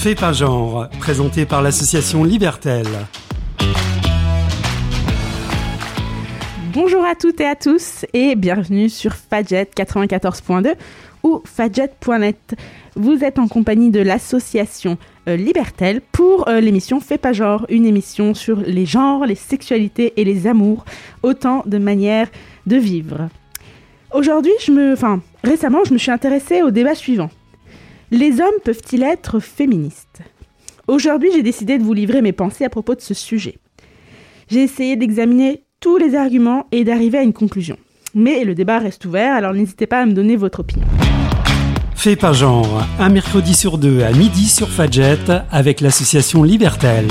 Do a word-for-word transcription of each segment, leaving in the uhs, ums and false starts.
Fais pas genre, présenté par l'association Libertel. Bonjour à toutes et à tous et bienvenue sur Fadjet quatre-vingt-quatorze point deux ou fadjet point net. Vous êtes en compagnie de l'association euh, Libertel pour euh, l'émission Fais pas genre, une émission sur les genres, les sexualités et les amours, autant de manières de vivre. Aujourd'hui, je me, enfin, récemment, je me suis intéressée au débat suivant. Les hommes peuvent-ils être féministes ? Aujourd'hui, j'ai décidé de vous livrer mes pensées à propos de ce sujet. J'ai essayé d'examiner tous les arguments et d'arriver à une conclusion. Mais le débat reste ouvert, alors n'hésitez pas à me donner votre opinion. Fais pas genre, un mercredi sur deux à midi sur Fadjet avec l'association Libertel.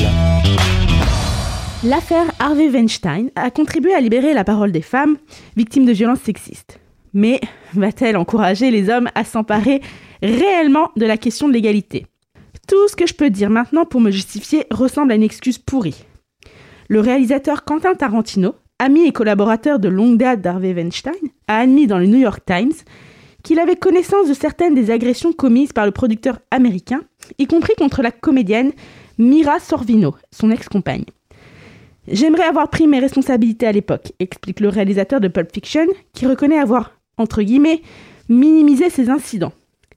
L'affaire Harvey Weinstein a contribué à libérer la parole des femmes victimes de violences sexistes. Mais va-t-elle encourager les hommes à s'emparer réellement de la question de l'égalité ? Tout ce que je peux dire maintenant pour me justifier ressemble à une excuse pourrie. Le réalisateur Quentin Tarantino, ami et collaborateur de longue date d'Harvey Weinstein, a admis dans le New York Times qu'il avait connaissance de certaines des agressions commises par le producteur américain, y compris contre la comédienne Mira Sorvino, son ex-compagne. « J'aimerais avoir pris mes responsabilités à l'époque », explique le réalisateur de Pulp Fiction, qui reconnaît avoir, entre guillemets, minimisé ces incidents.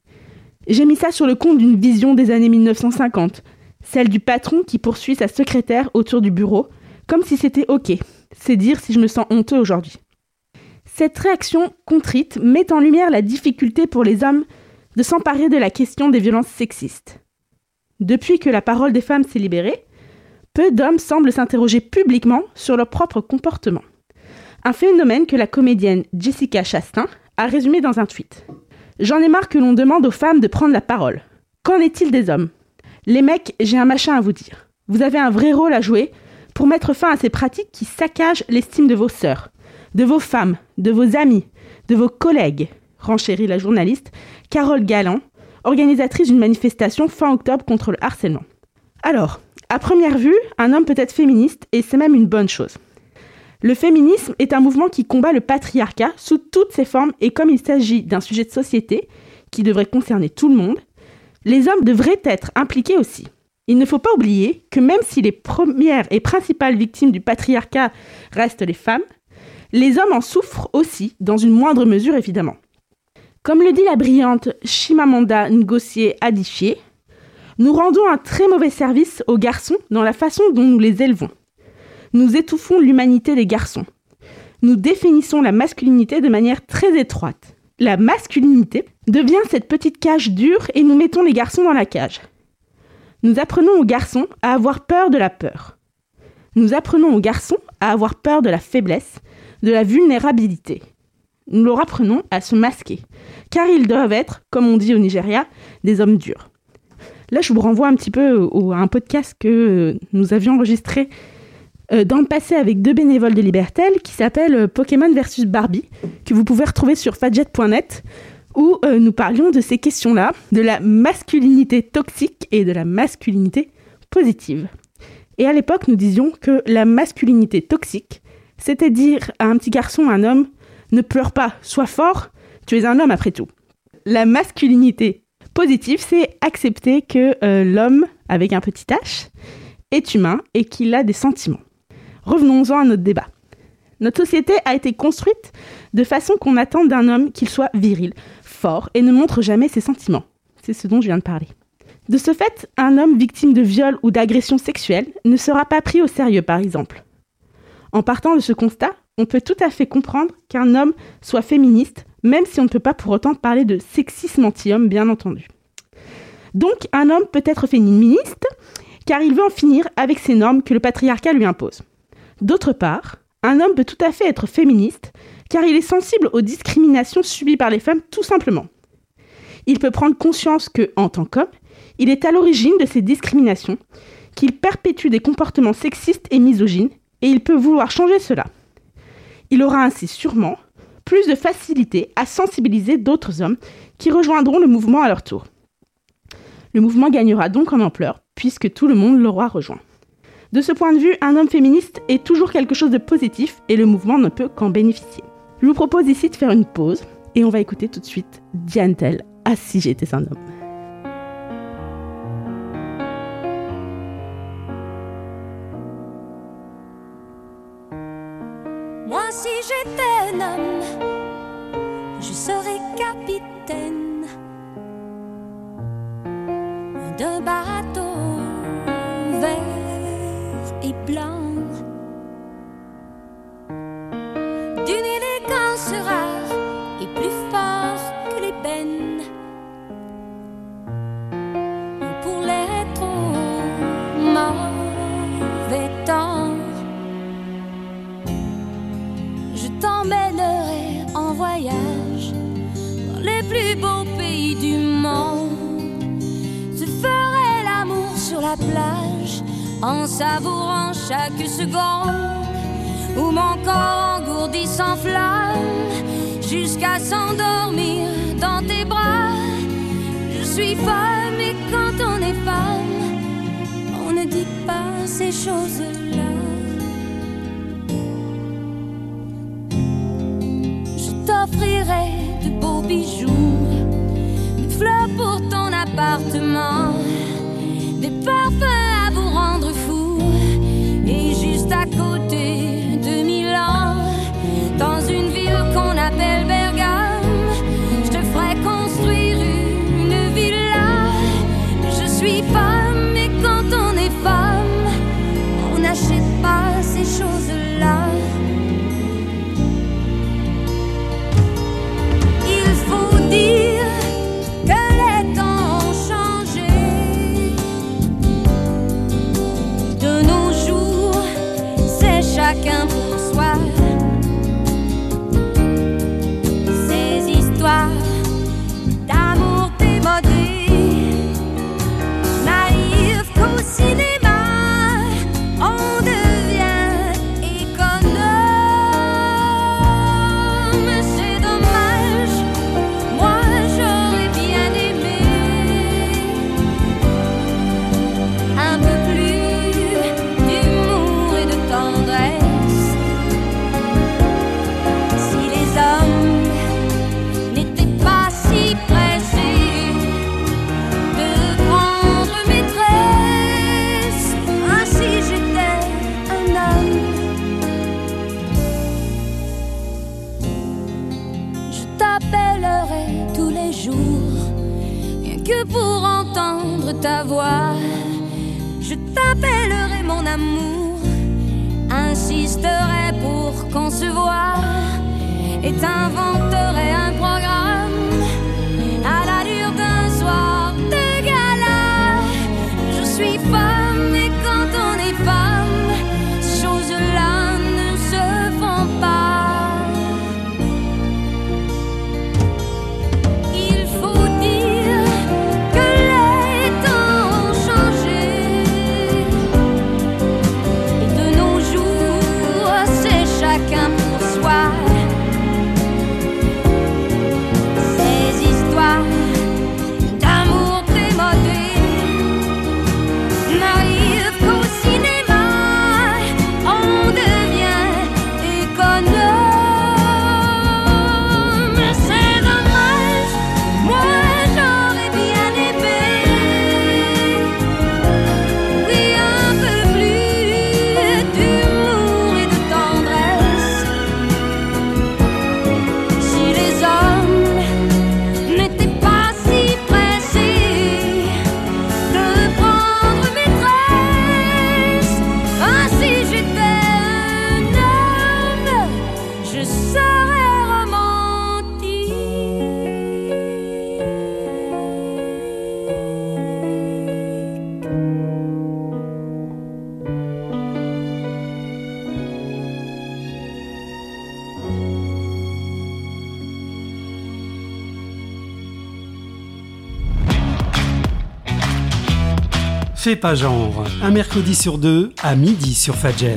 « J'ai mis ça sur le compte d'une vision des années mille neuf cent cinquante, celle du patron qui poursuit sa secrétaire autour du bureau, comme si c'était OK. C'est dire si je me sens honteux aujourd'hui. » Cette réaction contrite met en lumière la difficulté pour les hommes de s'emparer de la question des violences sexistes. Depuis que la parole des femmes s'est libérée, peu d'hommes semblent s'interroger publiquement sur leur propre comportement. Un phénomène que la comédienne Jessica Chastain a résumé dans un tweet. « J'en ai marre que l'on demande aux femmes de prendre la parole. Qu'en est-il des hommes ? Les mecs, j'ai un machin à vous dire. Vous avez un vrai rôle à jouer pour mettre fin à ces pratiques qui saccagent l'estime de vos sœurs, de vos femmes, de vos amis, de vos collègues, » renchérit la journaliste Carole Galland, organisatrice d'une manifestation fin octobre contre le harcèlement. Alors, à première vue, un homme peut être féministe et c'est même une bonne chose. Le féminisme est un mouvement qui combat le patriarcat sous toutes ses formes et comme il s'agit d'un sujet de société qui devrait concerner tout le monde, les hommes devraient être impliqués aussi. Il ne faut pas oublier que même si les premières et principales victimes du patriarcat restent les femmes, les hommes en souffrent aussi, dans une moindre mesure évidemment. Comme le dit la brillante Chimamanda Ngozi Adichie, nous rendons un très mauvais service aux garçons dans la façon dont nous les élevons. Nous étouffons l'humanité des garçons. Nous définissons la masculinité de manière très étroite. La masculinité devient cette petite cage dure et nous mettons les garçons dans la cage. Nous apprenons aux garçons à avoir peur de la peur. Nous apprenons aux garçons à avoir peur de la faiblesse, de la vulnérabilité. Nous leur apprenons à se masquer, car ils doivent être, comme on dit au Nigeria, des hommes durs. Là, je vous renvoie un petit peu au, à un podcast que nous avions enregistré euh, dans le passé avec deux bénévoles de Libertel qui s'appelle Pokémon versus Barbie, que vous pouvez retrouver sur fadjet point net, où euh, nous parlions de ces questions-là, de la masculinité toxique et de la masculinité positive. Et à l'époque, nous disions que la masculinité toxique, c'était dire à un petit garçon, à un homme, ne pleure pas, sois fort, tu es un homme après tout. La masculinité positive, c'est accepter que euh, l'homme, avec un petit H, est humain et qu'il a des sentiments. Revenons-en à notre débat. Notre société a été construite de façon qu'on attend d'un homme qu'il soit viril, fort et ne montre jamais ses sentiments. C'est ce dont je viens de parler. De ce fait, un homme victime de viol ou d'agression sexuelle ne sera pas pris au sérieux, par exemple. En partant de ce constat, on peut tout à fait comprendre qu'un homme soit féministe, même si on ne peut pas pour autant parler de sexisme anti-homme, bien entendu. Donc, un homme peut être féministe, car il veut en finir avec ces normes que le patriarcat lui impose. D'autre part, un homme peut tout à fait être féministe, car il est sensible aux discriminations subies par les femmes, tout simplement. Il peut prendre conscience que, en tant qu'homme, il est à l'origine de ces discriminations, qu'il perpétue des comportements sexistes et misogynes, et il peut vouloir changer cela. Il aura ainsi sûrement plus de facilité à sensibiliser d'autres hommes qui rejoindront le mouvement à leur tour. Le mouvement gagnera donc en ampleur, puisque tout le monde l'aura rejoint. De ce point de vue, un homme féministe est toujours quelque chose de positif et le mouvement ne peut qu'en bénéficier. Je vous propose ici de faire une pause et on va écouter tout de suite Diane Tell, « Ah si j'étais un homme ». Moi si j'étais un homme, je serais capitaine d'un bateau vert et blanc, d'une élégance rare et plus fort que l'ébène, pour les trop mauvais temps. Je t'emmènerai en voyage dans les plus beaux pays du monde. Je ferai l'amour sur la plage en savourant chaque seconde, où mon corps engourdi s'enflamme jusqu'à s'endormir dans tes bras. Je suis femme et quand on est femme, on ne dit pas ces choses-là. Je t'offrirai de beaux bijoux, des fleurs pour ton appartement, des parfums à vous rendre fou. Et juste à côté de Milan, dans une ville qu'on appelle Bergame, je te ferai construire une villa. Je suis femme et quand on est femme, on n'achète pas ces choses-là. Il faut dire que les temps ont changé. De nos jours, c'est chacun pour soi. Ces histoires d'amour démodé, naïves qu'au cinéma, on devient économe. C'est dommage, moi j'aurais bien aimé un peu plus d'humour et de tendresse. Si les hommes n'étaient pas si pressés de prendre maîtresse, ah, si j'étais un homme, je t'appellerai tous les jours, rien que pour entendre ta voix. Je t'appellerai mon amour, insisterai pour qu'on se voie, et t'inventerai un programme à l'allure d'un soir de gala. Je suis femme et quand on est femme, ces choses-là ne se font pas. Il faut dire que les temps ont changé, et de nos jours, c'est chacun pour soi. Ces histoires d'amour démodé, naïves qu'au cinéma, on devient économe. C'est dommage, moi j'aurais bien aimé, oui, un peu plus d'humour et de tendresse. Si les hommes n'étaient pas si pressés de prendre maîtresse, ah, si j'étais un homme, je serais romantique. Fais pas genre, un mercredi sur deux à midi sur Fadjet.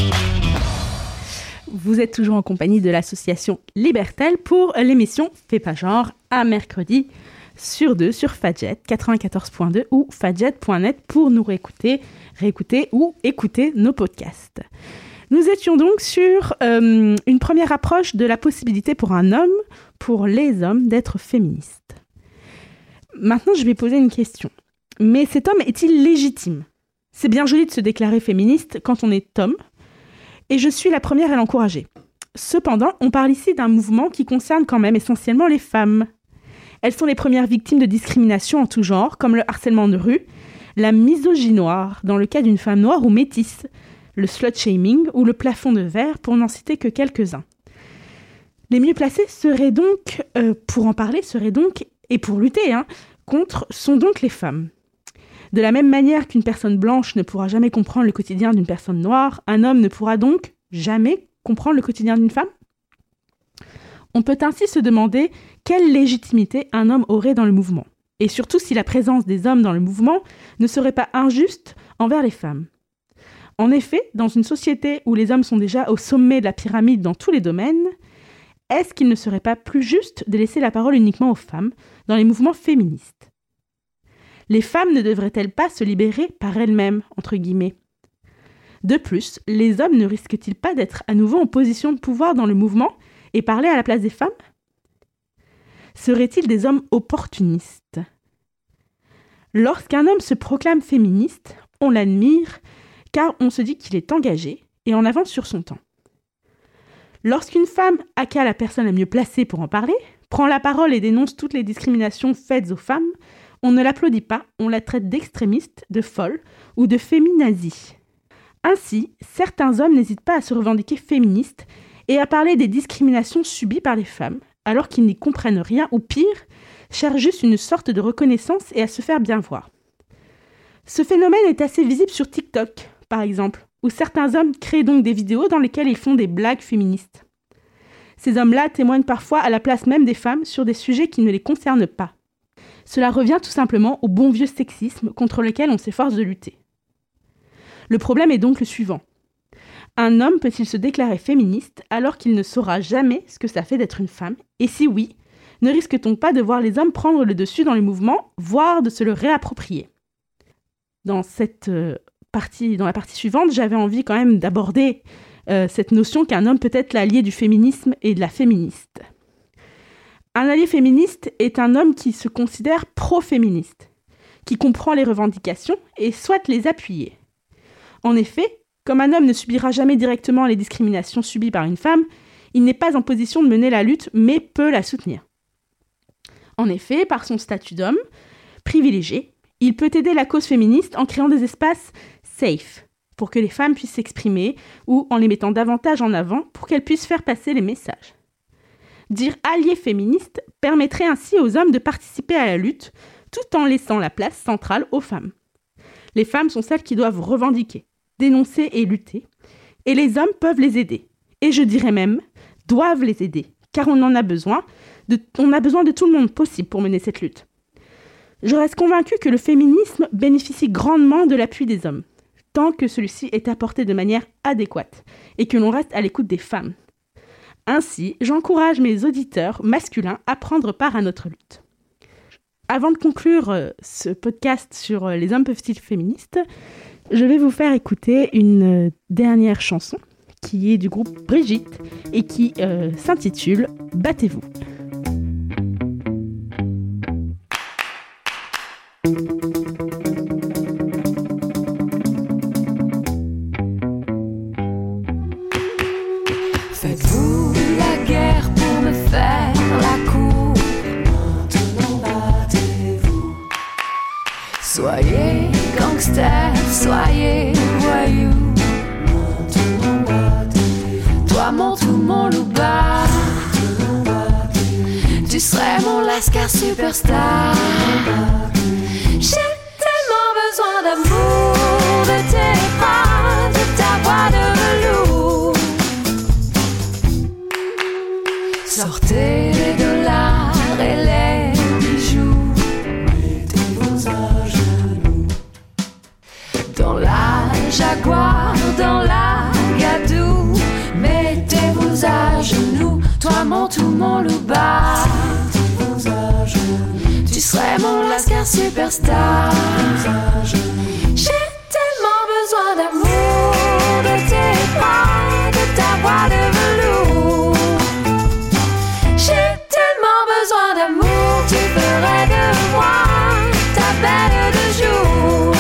Vous êtes toujours en compagnie de l'association Libertel pour l'émission Fais pas genre, un mercredi sur deux sur Fadjet quatre-vingt-quatorze point deux ou fadjet point net pour nous réécouter, réécouter ou écouter nos podcasts. Nous étions donc sur euh, une première approche de la possibilité pour un homme, pour les hommes, d'être féministe. Maintenant, je vais poser une question. Mais cet homme est-il légitime ? C'est bien joli de se déclarer féministe quand on est homme, et je suis la première à l'encourager. Cependant, on parle ici d'un mouvement qui concerne quand même essentiellement les femmes. Elles sont les premières victimes de discrimination en tout genre, comme le harcèlement de rue, la misogynie noire dans le cas d'une femme noire ou métisse, le slut-shaming ou le plafond de verre, pour n'en citer que quelques-uns. Les mieux placés seraient donc, euh, pour en parler, seraient donc, et pour lutter hein, contre, sont donc les femmes. De la même manière qu'une personne blanche ne pourra jamais comprendre le quotidien d'une personne noire, un homme ne pourra donc jamais comprendre le quotidien d'une femme ? On peut ainsi se demander quelle légitimité un homme aurait dans le mouvement, et surtout si la présence des hommes dans le mouvement ne serait pas injuste envers les femmes. En effet, dans une société où les hommes sont déjà au sommet de la pyramide dans tous les domaines, est-ce qu'il ne serait pas plus juste de laisser la parole uniquement aux femmes dans les mouvements féministes ? Les femmes ne devraient-elles pas se libérer par elles-mêmes, entre guillemets ? De plus, les hommes ne risquent-ils pas d'être à nouveau en position de pouvoir dans le mouvement et parler à la place des femmes ? Seraient-ils des hommes opportunistes ? Lorsqu'un homme se proclame féministe, on l'admire car on se dit qu'il est engagé et en avance sur son temps. Lorsqu'une femme, aka la personne la mieux placée pour en parler, prend la parole et dénonce toutes les discriminations faites aux femmes, on ne l'applaudit pas, on la traite d'extrémiste, de folle ou de féminazie. Ainsi, certains hommes n'hésitent pas à se revendiquer féministes et à parler des discriminations subies par les femmes, alors qu'ils n'y comprennent rien ou pire, cherchent juste une sorte de reconnaissance et à se faire bien voir. Ce phénomène est assez visible sur TikTok, par exemple, où certains hommes créent donc des vidéos dans lesquelles ils font des blagues féministes. Ces hommes-là témoignent parfois à la place même des femmes sur des sujets qui ne les concernent pas. Cela revient tout simplement au bon vieux sexisme contre lequel on s'efforce de lutter. Le problème est donc le suivant. Un homme peut-il se déclarer féministe alors qu'il ne saura jamais ce que ça fait d'être une femme ? Et si oui, ne risque-t-on pas de voir les hommes prendre le dessus dans les mouvements, voire de se le réapproprier ? Dans cette euh, partie, dans la partie suivante, j'avais envie quand même d'aborder euh, cette notion qu'un homme peut être l'allié du féminisme et de la féministe. Un allié féministe est un homme qui se considère pro-féministe, qui comprend les revendications et souhaite les appuyer. En effet, comme un homme ne subira jamais directement les discriminations subies par une femme, il n'est pas en position de mener la lutte, mais peut la soutenir. En effet, par son statut d'homme privilégié, il peut aider la cause féministe en créant des espaces safe pour que les femmes puissent s'exprimer ou en les mettant davantage en avant pour qu'elles puissent faire passer les messages. Dire allié féministe permettrait ainsi aux hommes de participer à la lutte tout en laissant la place centrale aux femmes. Les femmes sont celles qui doivent revendiquer, dénoncer et lutter, et les hommes peuvent les aider. Et je dirais même, doivent les aider, car on en a besoin, de, on a besoin de tout le monde possible pour mener cette lutte. Je reste convaincue que le féminisme bénéficie grandement de l'appui des hommes, tant que celui-ci est apporté de manière adéquate, et que l'on reste à l'écoute des femmes. Ainsi, j'encourage mes auditeurs masculins à prendre part à notre lutte. Avant de conclure euh, ce podcast sur euh, les hommes peuvent-ils féministes, je vais vous faire écouter une euh, dernière chanson qui est du groupe Brigitte et qui euh, s'intitule « Battez-vous ». Faites-vous la guerre pour me faire la cour. Maintenant battez-vous. Soyez gangster, soyez voyou. Maintenant battez-vous. Toi mon tout mon louba. Maintenant battez-vous. Tu serais mon lascar superstar. J'ai tellement besoin d'amour, de tes bras, de ta voix de velours. Sortez les dollars et les bijoux. Mettez-vous à genoux. Dans la Jaguar, dans la Gadou. Mettez-vous à genoux. Toi mon tout mon louba. Mettez-vous à genoux. Tu serais mon lascar superstar. J'ai tellement besoin d'amour, de tes bras, de ta voix de velours. J'ai tellement besoin d'amour, tu ferais de moi ta belle de jour.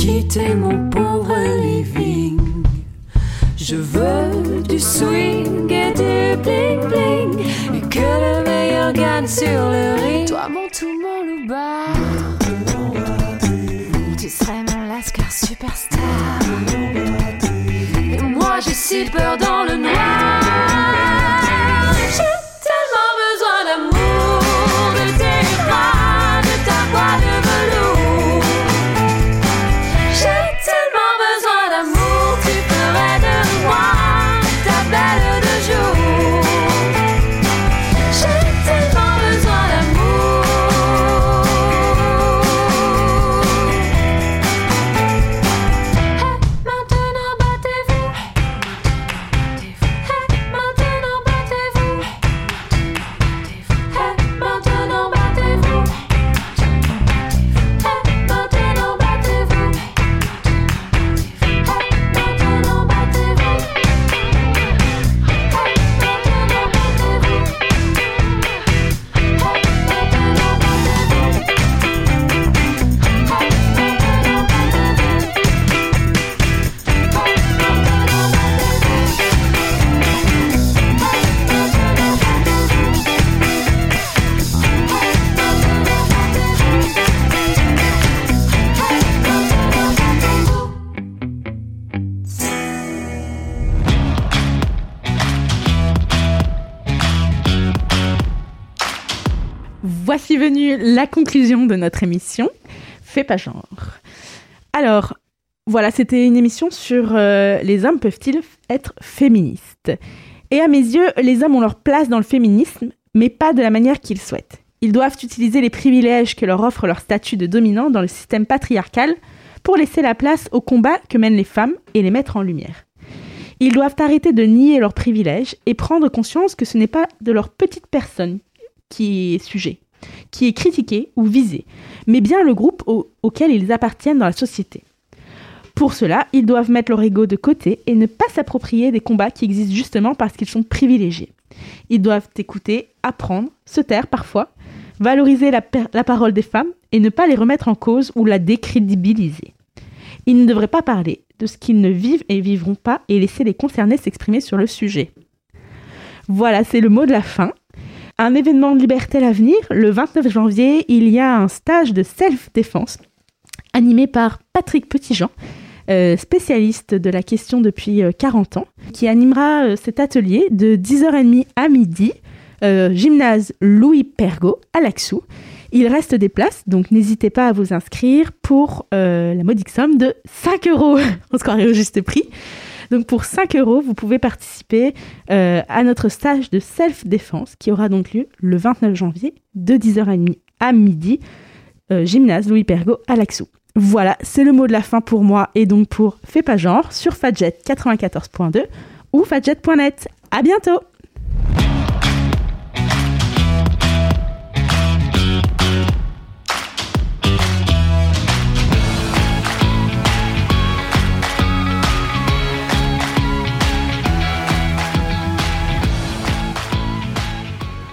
quitter mon pauvre living. Je veux du swing et du bling bling, et que le meilleur gagne sur le ring. Toi mon tout, mon louba, tu serais mon lascar superstar. Et moi j'ai si peur dans le noir. J'ai tellement besoin d'amour, de tes bras, de ta voix de velours. J'ai tellement besoin d'amour, tu ferais de moi ta belle de jour. J'ai tellement besoin d'amour. Hey, maintenant battez-vous. Hey, maintenant battez-vous. Hey, maintenant battez-vous. Hey, maintenant battez-vous. Voici venue la conclusion de notre émission Fais pas genre. Alors, voilà, c'était une émission sur euh, les hommes peuvent-ils être féministes. Et à mes yeux, les hommes ont leur place dans le féminisme, mais pas de la manière qu'ils souhaitent. Ils doivent utiliser les privilèges que leur offre leur statut de dominant dans le système patriarcal pour laisser la place au combat que mènent les femmes et les mettre en lumière. Ils doivent arrêter de nier leurs privilèges et prendre conscience que ce n'est pas de leur petite personne qui est sujet, qui est critiqué ou visé, mais bien le groupe au- auquel ils appartiennent dans la société. Pour cela, ils doivent mettre leur ego de côté et ne pas s'approprier des combats qui existent justement parce qu'ils sont privilégiés. Ils doivent écouter, apprendre, se taire parfois, valoriser la, per- la parole des femmes et ne pas les remettre en cause ou la décrédibiliser. Ils ne devraient pas parler de ce qu'ils ne vivent et vivront pas et laisser les concernés s'exprimer sur le sujet. Voilà, c'est le mot de la fin. Un événement de Libertel à venir, le vingt-neuf janvier, il y a un stage de self-défense animé par Patrick Petitjean, euh, spécialiste de la question depuis euh, quarante ans, qui animera euh, cet atelier de dix heures trente à midi, euh, gymnase Louis Pergaud à Laxou. Il reste des places, donc n'hésitez pas à vous inscrire pour euh, la modique somme de cinq euros. On se croirait au juste prix. Donc pour cinq euros, vous pouvez participer euh, à notre stage de self-défense qui aura donc lieu le vingt-neuf janvier de dix heures trente à midi, euh, gymnase Louis Pergaud à Laxou. Voilà, c'est le mot de la fin pour moi et donc pour Fais pas genre sur Fadjet quatre-vingt-quatorze point deux ou fadjet point net. À bientôt!